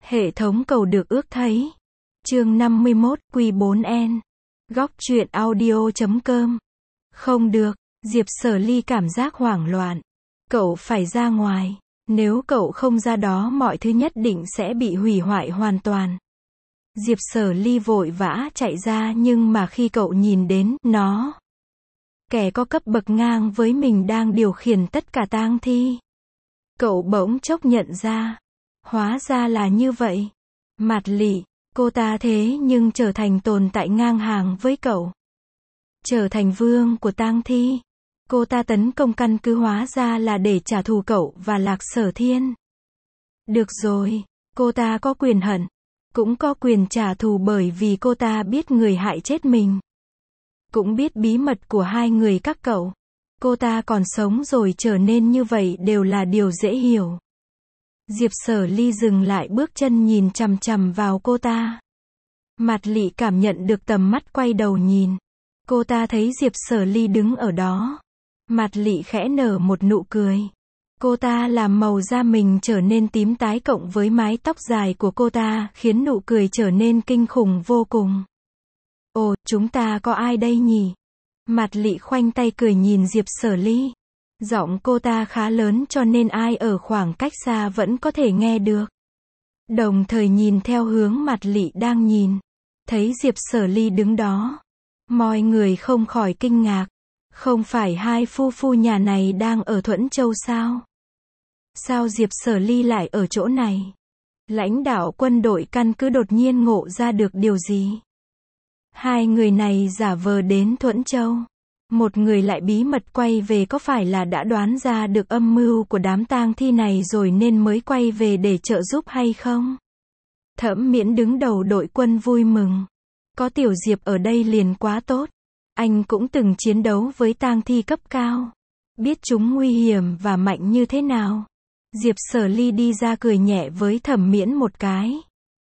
Hệ thống cầu được ước thấy. Chương 51, Q4N. Góc truyện audio.com. Không được, Diệp Sở Ly cảm giác hoảng loạn. Cậu phải ra ngoài. Nếu cậu không ra đó mọi thứ nhất định sẽ bị hủy hoại hoàn toàn. Diệp Sở Ly vội vã chạy ra nhưng mà khi cậu nhìn đến nó, kẻ có cấp bậc ngang với mình đang điều khiển tất cả tang thi. Cậu bỗng chốc nhận ra. Hóa ra là như vậy. Mạt Lị, cô ta thế nhưng trở thành tồn tại ngang hàng với cậu. Trở thành vương của tang thi. Cô ta tấn công căn cứ hóa ra là để trả thù cậu và Lạc Sở Thiên. Được rồi, cô ta có quyền hận, cũng có quyền trả thù bởi vì cô ta biết người hại chết mình. Cũng biết bí mật của hai người các cậu. Cô ta còn sống rồi trở nên như vậy đều là điều dễ hiểu. Diệp Sở Ly dừng lại bước chân nhìn chằm chằm vào cô ta. Mạt Lị cảm nhận được tầm mắt quay đầu nhìn. Cô ta thấy Diệp Sở Ly đứng ở đó. Mạt Lị khẽ nở một nụ cười. Cô ta làm màu da mình trở nên tím tái cộng với mái tóc dài của cô ta khiến nụ cười trở nên kinh khủng vô cùng. Ồ, chúng ta có ai đây nhỉ? Mạt Lị khoanh tay cười nhìn Diệp Sở Ly. Giọng cô ta khá lớn cho nên ai ở khoảng cách xa vẫn có thể nghe được. Đồng thời nhìn theo hướng Mạt Lị đang nhìn. Thấy Diệp Sở Ly đứng đó. Mọi người không khỏi kinh ngạc. Không phải hai phu phu nhà này đang ở Thuẫn Châu sao? Sao Diệp Sở Ly lại ở chỗ này? Lãnh đạo quân đội căn cứ đột nhiên ngộ ra được điều gì? Hai người này giả vờ đến Thuẫn Châu. Một người lại bí mật quay về có phải là đã đoán ra được âm mưu của đám tang thi này rồi nên mới quay về để trợ giúp hay không? Thẩm Miễn đứng đầu đội quân vui mừng. Có Tiểu Diệp ở đây liền quá tốt. Anh cũng từng chiến đấu với tang thi cấp cao. Biết chúng nguy hiểm và mạnh như thế nào. Diệp Sở Ly đi ra cười nhẹ với Thẩm Miễn một cái.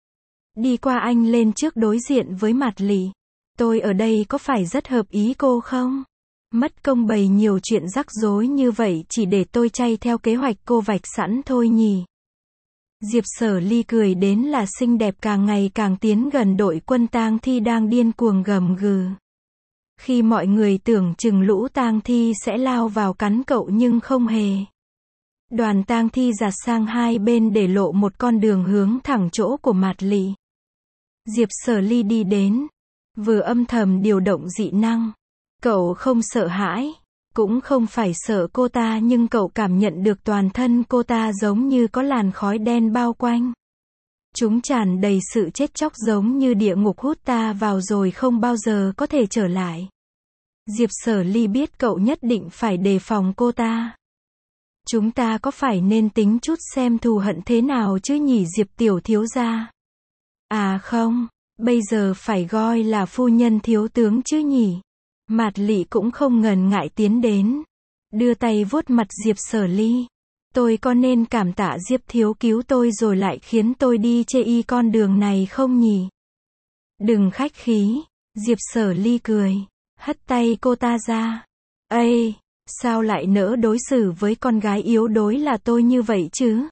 Đi qua anh lên trước đối diện với Mạt Lị. Tôi ở đây có phải rất hợp ý cô không? Mất công bày nhiều chuyện rắc rối như vậy chỉ để tôi chay theo kế hoạch cô vạch sẵn thôi nhỉ. Diệp Sở Ly cười đến là xinh đẹp càng ngày càng tiến gần đội quân tang thi đang điên cuồng gầm gừ. Khi mọi người tưởng chừng lũ tang thi sẽ lao vào cắn cậu nhưng không hề. Đoàn tang thi giạt sang hai bên để lộ một con đường hướng thẳng chỗ của Mạt Lị. Diệp Sở Ly đi đến. Vừa âm thầm điều động dị năng. Cậu không sợ hãi. Cũng không phải sợ cô ta nhưng cậu cảm nhận được toàn thân cô ta giống như có làn khói đen bao quanh. Chúng tràn đầy sự chết chóc giống như địa ngục hút ta vào rồi không bao giờ có thể trở lại. Diệp Sở Ly biết cậu nhất định phải đề phòng cô ta. Chúng ta có phải nên tính chút xem thù hận thế nào chứ nhỉ Diệp tiểu thiếu gia? À không, bây giờ phải gọi là phu nhân thiếu tướng chứ nhỉ? Mạt Lị cũng không ngần ngại tiến đến. Đưa tay vuốt mặt Diệp Sở Ly. Tôi có nên cảm tạ Diệp thiếu cứu tôi rồi lại khiến tôi đi chê y con đường này không nhỉ? Đừng khách khí. Diệp Sở Ly cười. Hất tay cô ta ra. Ây, sao lại nỡ đối xử với con gái yếu đuối là tôi như vậy chứ?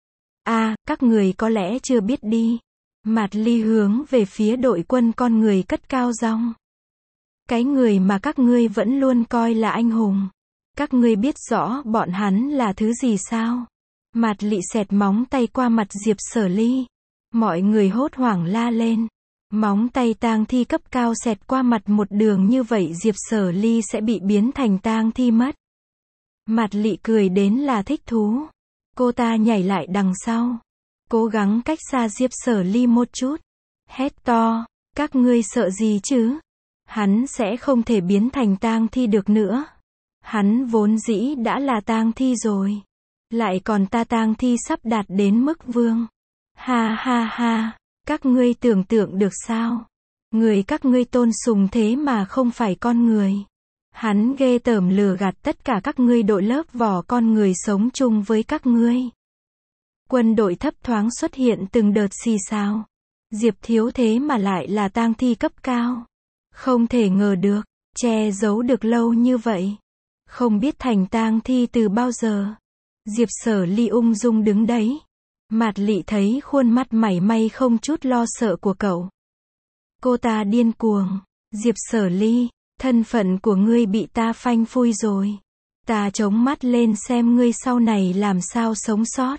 À, các người có lẽ chưa biết đi. Mạt Ly hướng về phía đội quân con người cất cao giọng. Cái người mà các ngươi vẫn luôn coi là anh hùng. Các ngươi biết rõ bọn hắn là thứ gì sao? Mạt Lị xẹt móng tay qua mặt Diệp Sở Ly. Mọi người hốt hoảng la lên. Móng tay tang thi cấp cao xẹt qua mặt một đường như vậy Diệp Sở Ly sẽ bị biến thành tang thi mất. Mạt Lị cười đến là thích thú. Cô ta nhảy lại đằng sau. Cố gắng cách xa Diệp Sở Ly một chút. Hét to, các ngươi sợ gì chứ? Hắn sẽ không thể biến thành tang thi được nữa. Hắn vốn dĩ đã là tang thi rồi. Lại còn ta tang thi sắp đạt đến mức vương. Ha ha ha, các ngươi tưởng tượng được sao? Người các ngươi tôn sùng thế mà không phải con người. Hắn ghê tởm lừa gạt tất cả các ngươi đội lớp vỏ con người sống chung với các ngươi. Quân đội thấp thoáng xuất hiện từng đợt xì xào. Diệp thiếu thế mà lại là tang thi cấp cao. Không thể ngờ được, che giấu được lâu như vậy. Không biết thành tang thi từ bao giờ. Diệp Sở Ly ung dung đứng đấy. Mạt Lị thấy khuôn mặt mảy may không chút lo sợ của cậu. Cô ta điên cuồng. Diệp Sở Ly, thân phận của ngươi bị ta phanh phui rồi. Ta chống mắt lên xem ngươi sau này làm sao sống sót.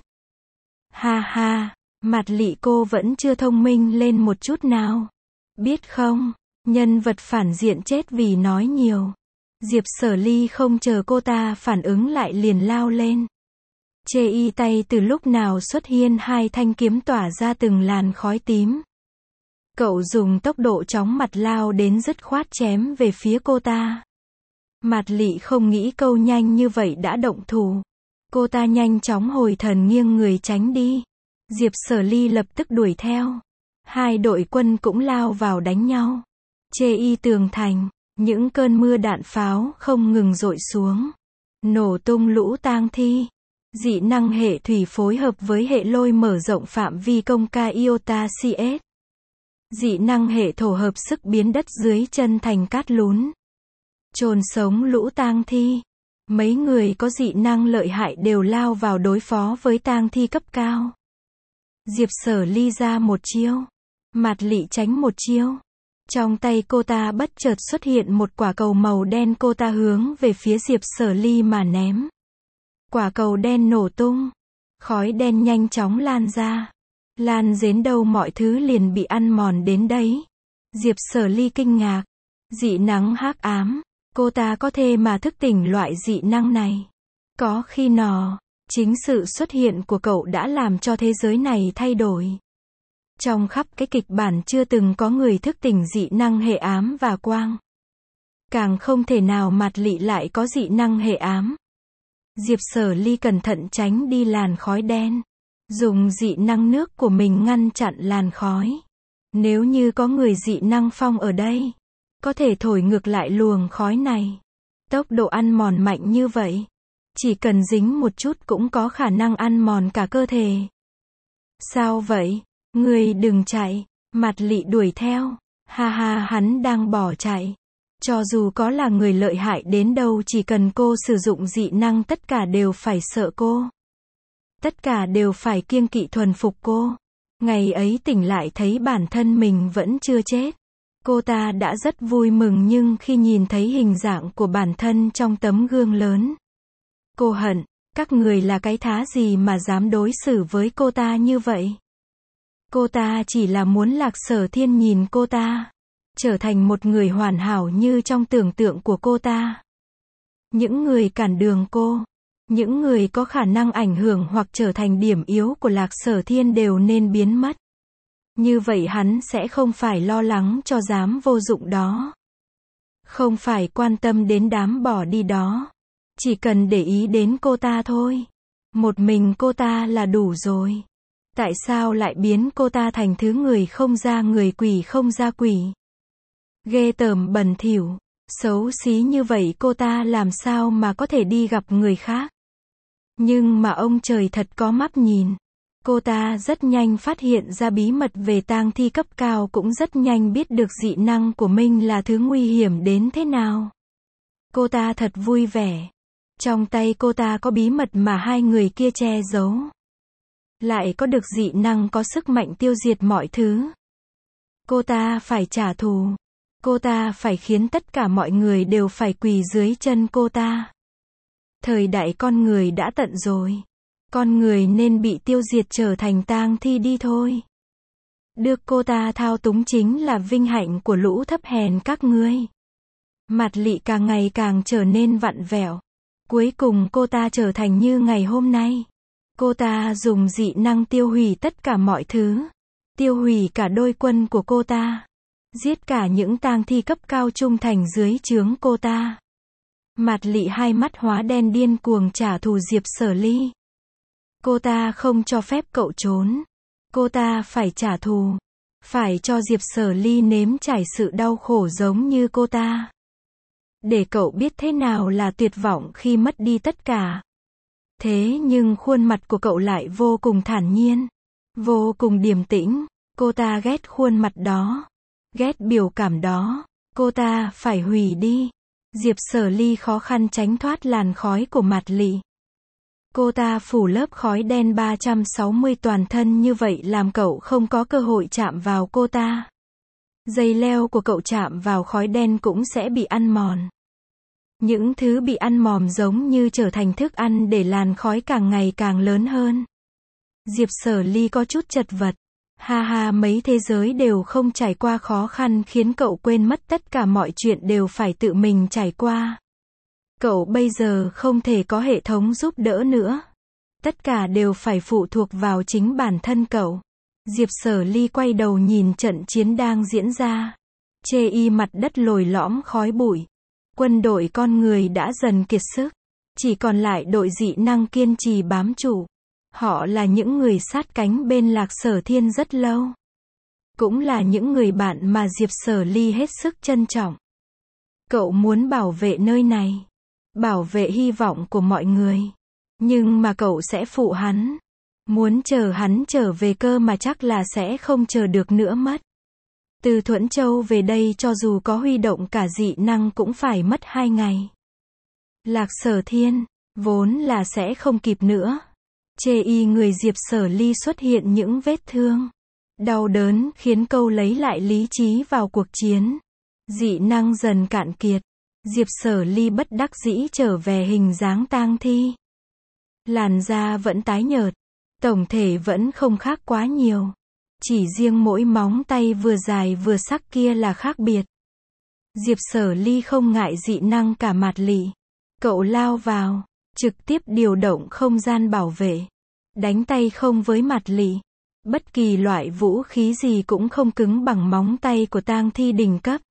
Ha ha, Mạt Lị cô vẫn chưa thông minh lên một chút nào. Biết không, nhân vật phản diện chết vì nói nhiều. Diệp Sở Ly không chờ cô ta phản ứng lại liền lao lên. Chê y tay từ lúc nào xuất hiện hai thanh kiếm tỏa ra từng làn khói tím. Cậu dùng tốc độ chóng mặt lao đến dứt khoát chém về phía cô ta. Mạt Lị không nghĩ câu nhanh như vậy đã động thủ. Cô ta nhanh chóng hồi thần nghiêng người tránh đi. Diệp Sở Ly lập tức đuổi theo. Hai đội quân cũng lao vào đánh nhau. Chê y tường thành, những cơn mưa đạn pháo không ngừng dội xuống. Nổ tung lũ tang thi. Dị năng hệ thủy phối hợp với hệ lôi mở rộng phạm vi công ca Iota CS. Dị năng hệ thổ hợp sức biến đất dưới chân thành cát lún. Chôn sống lũ tang thi. Mấy người có dị năng lợi hại đều lao vào đối phó với tang thi cấp cao. Diệp Sở Ly ra một chiêu. Mạt Lị tránh một chiêu. Trong tay cô ta bất chợt xuất hiện một quả cầu màu đen, cô ta hướng về phía Diệp Sở Ly mà ném. Quả cầu đen nổ tung. Khói đen nhanh chóng lan ra. Lan đến đâu mọi thứ liền bị ăn mòn đến đấy. Diệp Sở Ly kinh ngạc. Dị năng hắc ám. Cô ta có thể mà thức tỉnh loại dị năng này. Có khi nào, chính sự xuất hiện của cậu đã làm cho thế giới này thay đổi. Trong khắp cái kịch bản chưa từng có người thức tỉnh dị năng hệ ám và quang. Càng không thể nào Mạt Lị lại có dị năng hệ ám. Diệp Sở Ly cẩn thận tránh đi làn khói đen. Dùng dị năng nước của mình ngăn chặn làn khói. Nếu như có người dị năng phong ở đây, có thể thổi ngược lại luồng khói này. Tốc độ ăn mòn mạnh như vậy. Chỉ cần dính một chút cũng có khả năng ăn mòn cả cơ thể. Sao vậy? Người đừng chạy. Mạt Lị đuổi theo. Ha ha, hắn đang bỏ chạy. Cho dù có là người lợi hại đến đâu, chỉ cần cô sử dụng dị năng tất cả đều phải sợ cô. Tất cả đều phải kiêng kỵ thuần phục cô. Ngày ấy tỉnh lại thấy bản thân mình vẫn chưa chết. Cô ta đã rất vui mừng, nhưng khi nhìn thấy hình dạng của bản thân trong tấm gương lớn, cô hận, các người là cái thá gì mà dám đối xử với cô ta như vậy. Cô ta chỉ là muốn Lạc Sở Thiên nhìn cô ta trở thành một người hoàn hảo như trong tưởng tượng của cô ta. Những người cản đường cô, những người có khả năng ảnh hưởng hoặc trở thành điểm yếu của Lạc Sở Thiên đều nên biến mất. Như vậy hắn sẽ không phải lo lắng cho đám vô dụng đó. Không phải quan tâm đến đám bỏ đi đó. Chỉ cần để ý đến cô ta thôi. Một mình cô ta là đủ rồi. Tại sao lại biến cô ta thành thứ người không ra người, quỷ không ra quỷ? Ghê tởm, bẩn thỉu, xấu xí như vậy cô ta làm sao mà có thể đi gặp người khác? Nhưng mà ông trời thật có mắt nhìn. Cô ta rất nhanh phát hiện ra bí mật về tang thi cấp cao, cũng rất nhanh biết được dị năng của mình là thứ nguy hiểm đến thế nào. Cô ta thật vui vẻ. Trong tay cô ta có bí mật mà hai người kia che giấu. Lại có được dị năng có sức mạnh tiêu diệt mọi thứ. Cô ta phải trả thù. Cô ta phải khiến tất cả mọi người đều phải quỳ dưới chân cô ta. Thời đại con người đã tận rồi. Con người nên bị tiêu diệt trở thành tang thi đi thôi. Được cô ta thao túng chính là vinh hạnh của lũ thấp hèn các ngươi. Mạt Lị càng ngày càng trở nên vặn vẹo. Cuối cùng cô ta trở thành như ngày hôm nay. Cô ta dùng dị năng tiêu hủy tất cả mọi thứ. Tiêu hủy cả đôi quân của cô ta. Giết cả những tang thi cấp cao trung thành dưới trướng cô ta. Mạt Lị hai mắt hóa đen, điên cuồng trả thù Diệp Sở Ly. Cô ta không cho phép cậu trốn. Cô ta phải trả thù. Phải cho Diệp Sở Ly nếm trải sự đau khổ giống như cô ta. Để cậu biết thế nào là tuyệt vọng khi mất đi tất cả. Thế nhưng khuôn mặt của cậu lại vô cùng thản nhiên. Vô cùng điềm tĩnh. Cô ta ghét khuôn mặt đó. Ghét biểu cảm đó. Cô ta phải hủy đi. Diệp Sở Ly khó khăn tránh thoát làn khói của Mạt Lị. Cô ta phủ lớp khói đen 360 toàn thân như vậy làm cậu không có cơ hội chạm vào cô ta. Dây leo của cậu chạm vào khói đen cũng sẽ bị ăn mòn. Những thứ bị ăn mòn giống như trở thành thức ăn để làn khói càng ngày càng lớn hơn. Diệp Sở Ly có chút chật vật. Ha ha, mấy thế giới đều không trải qua khó khăn khiến cậu quên mất tất cả mọi chuyện đều phải tự mình trải qua. Cậu bây giờ không thể có hệ thống giúp đỡ nữa. Tất cả đều phải phụ thuộc vào chính bản thân cậu. Diệp Sở Ly quay đầu nhìn trận chiến đang diễn ra. Chê y mặt đất lồi lõm khói bụi. Quân đội con người đã dần kiệt sức. Chỉ còn lại đội dị năng kiên trì bám trụ. Họ là những người sát cánh bên Lạc Sở Thiên rất lâu. Cũng là những người bạn mà Diệp Sở Ly hết sức trân trọng. Cậu muốn bảo vệ nơi này. Bảo vệ hy vọng của mọi người. Nhưng mà cậu sẽ phụ hắn. Muốn chờ hắn trở về cơ mà chắc là sẽ không chờ được nữa mất. Từ Thuẫn Châu về đây cho dù có huy động cả dị năng cũng phải mất 2 ngày. Lạc Sở Thiên, vốn là sẽ không kịp nữa. Chê y người Diệp Sở Ly xuất hiện những vết thương. Đau đớn khiến cậu lấy lại lý trí vào cuộc chiến. Dị năng dần cạn kiệt. Diệp Sở Ly bất đắc dĩ trở về hình dáng tang thi. Làn da vẫn tái nhợt. Tổng thể vẫn không khác quá nhiều. Chỉ riêng mỗi móng tay vừa dài vừa sắc kia là khác biệt. Diệp Sở Ly không ngại dị năng cả mạt lị. Cậu lao vào, trực tiếp điều động không gian bảo vệ. Đánh tay không với mạt lị. Bất kỳ loại vũ khí gì cũng không cứng bằng móng tay của tang thi đỉnh cấp.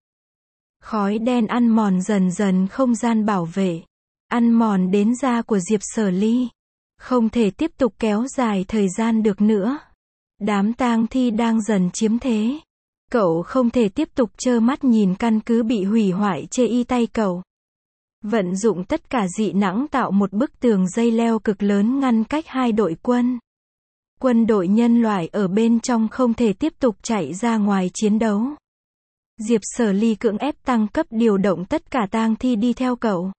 Khói đen ăn mòn dần dần không gian bảo vệ. Ăn mòn đến da của Diệp Sở Ly. Không thể tiếp tục kéo dài thời gian được nữa. Đám tang thi đang dần chiếm thế. Cậu không thể tiếp tục trơ mắt nhìn căn cứ bị hủy hoại chê y tay cậu. Vận dụng tất cả dị năng tạo một bức tường dây leo cực lớn ngăn cách hai đội quân. Quân đội nhân loại ở bên trong không thể tiếp tục chạy ra ngoài chiến đấu. Diệp Sở Ly cưỡng ép tăng cấp điều động tất cả tang thi đi theo cậu.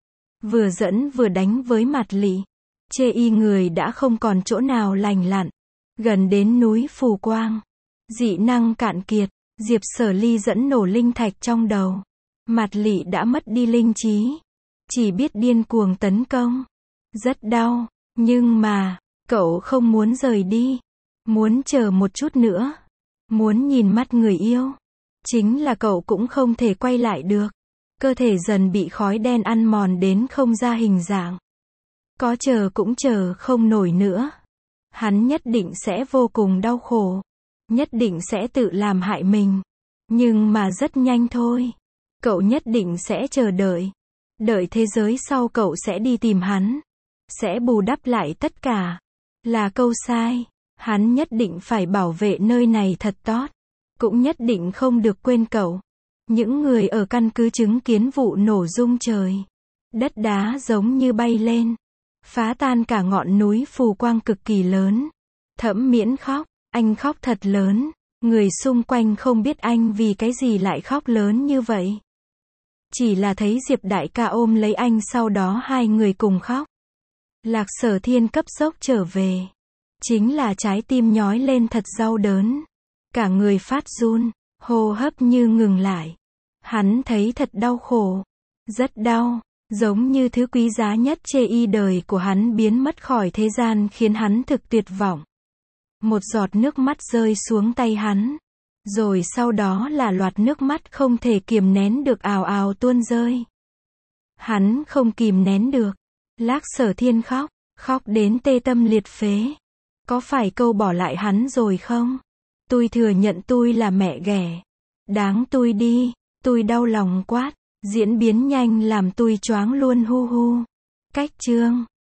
Vừa dẫn vừa đánh với mạt lị. Chê y người đã không còn chỗ nào lành lặn. Gần đến núi Phù Quang. Dị năng cạn kiệt. Diệp Sở Ly dẫn nổ linh thạch trong đầu. Mạt lị đã mất đi linh trí. Chỉ biết điên cuồng tấn công. Rất đau. Nhưng mà, cậu không muốn rời đi. Muốn chờ một chút nữa. Muốn nhìn mắt người yêu. Chính là cậu cũng không thể quay lại được. Cơ thể dần bị khói đen ăn mòn đến không ra hình dạng. Có chờ cũng chờ không nổi nữa. Hắn nhất định sẽ vô cùng đau khổ. Nhất định sẽ tự làm hại mình. Nhưng mà rất nhanh thôi. Cậu nhất định sẽ chờ đợi. Đợi thế giới sau cậu sẽ đi tìm hắn. Sẽ bù đắp lại tất cả. Là câu sai. Hắn nhất định phải bảo vệ nơi này thật tốt. Cũng nhất định không được quên cậu. Những người ở căn cứ chứng kiến vụ nổ rung trời. Đất đá giống như bay lên. Phá tan cả ngọn núi Phù Quang cực kỳ lớn. Thẩm Miễn khóc. Anh khóc thật lớn. Người xung quanh không biết anh vì cái gì lại khóc lớn như vậy. Chỉ là thấy Diệp đại ca ôm lấy anh sau đó hai người cùng khóc. Lạc Sở Thiên cấp dốc trở về. Chính là trái tim nhói lên thật đau đớn. Cả người phát run. Hô hấp như ngừng lại. Hắn thấy thật đau khổ. Rất đau. Giống như thứ quý giá nhất chê y đời của hắn biến mất khỏi thế gian khiến hắn thực tuyệt vọng. Một giọt nước mắt rơi xuống tay hắn. Rồi sau đó là loạt nước mắt không thể kiềm nén được ào ào tuôn rơi. Hắn không kìm nén được. Lạc Sở Thiên khóc. Khóc đến tê tâm liệt phế. Có phải câu bỏ lại hắn rồi không? Tôi thừa nhận tôi là mẹ ghẻ. Đáng tôi đi. Tôi đau lòng quát. Diễn biến nhanh làm tôi choáng luôn hu hu. Cách chương